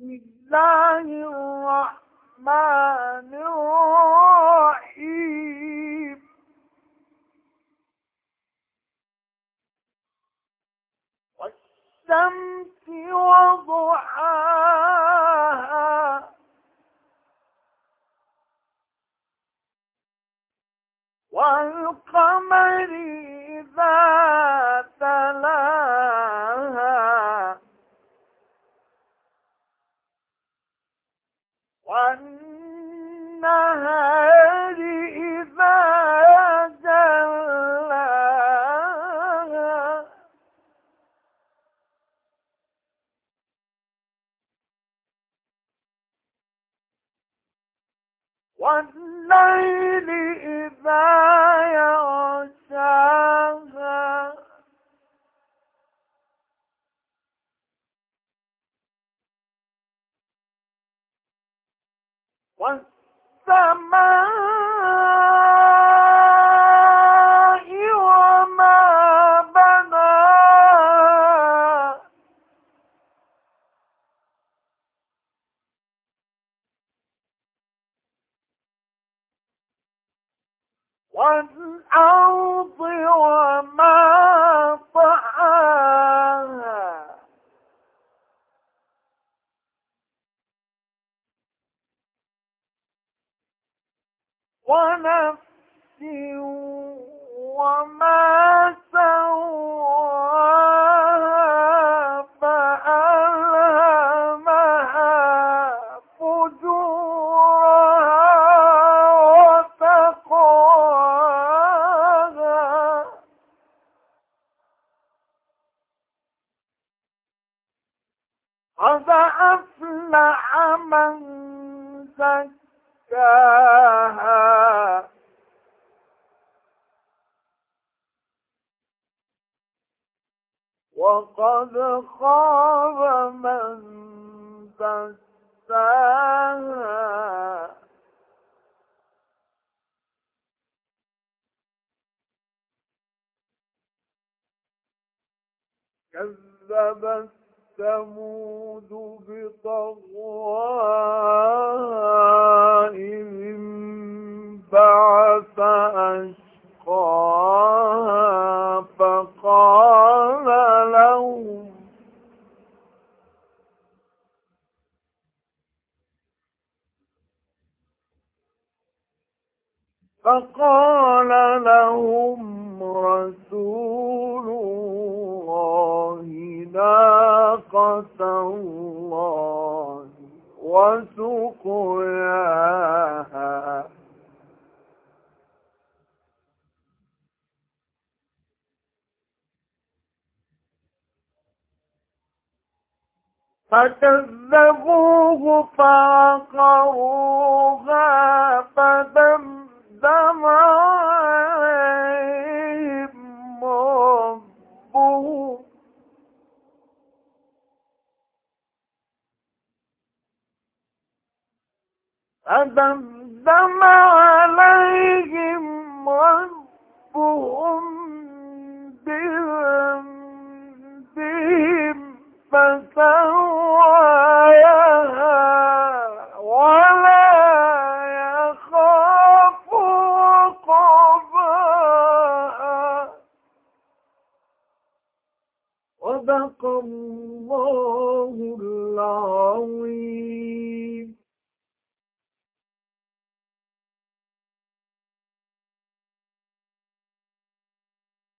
الله الرحمن الرحيم والشمس وضحاها والقمر إذا تلاها والنهار إذا جلاها والليل إذا يغشاها والسماء وما بناها والأرض وما طحاها ونفس وما سواها فألهمها فجورها وتقواها قد أفلح من زكاها وقد خاب من دساها كذبت ثمود بطغواها إذ انبعث أشقاها فقال لهم رسول الله ناقة الله وسقياها فكذبوه فعقروها فدمدم عليهم ربهم بذنبهم فسواها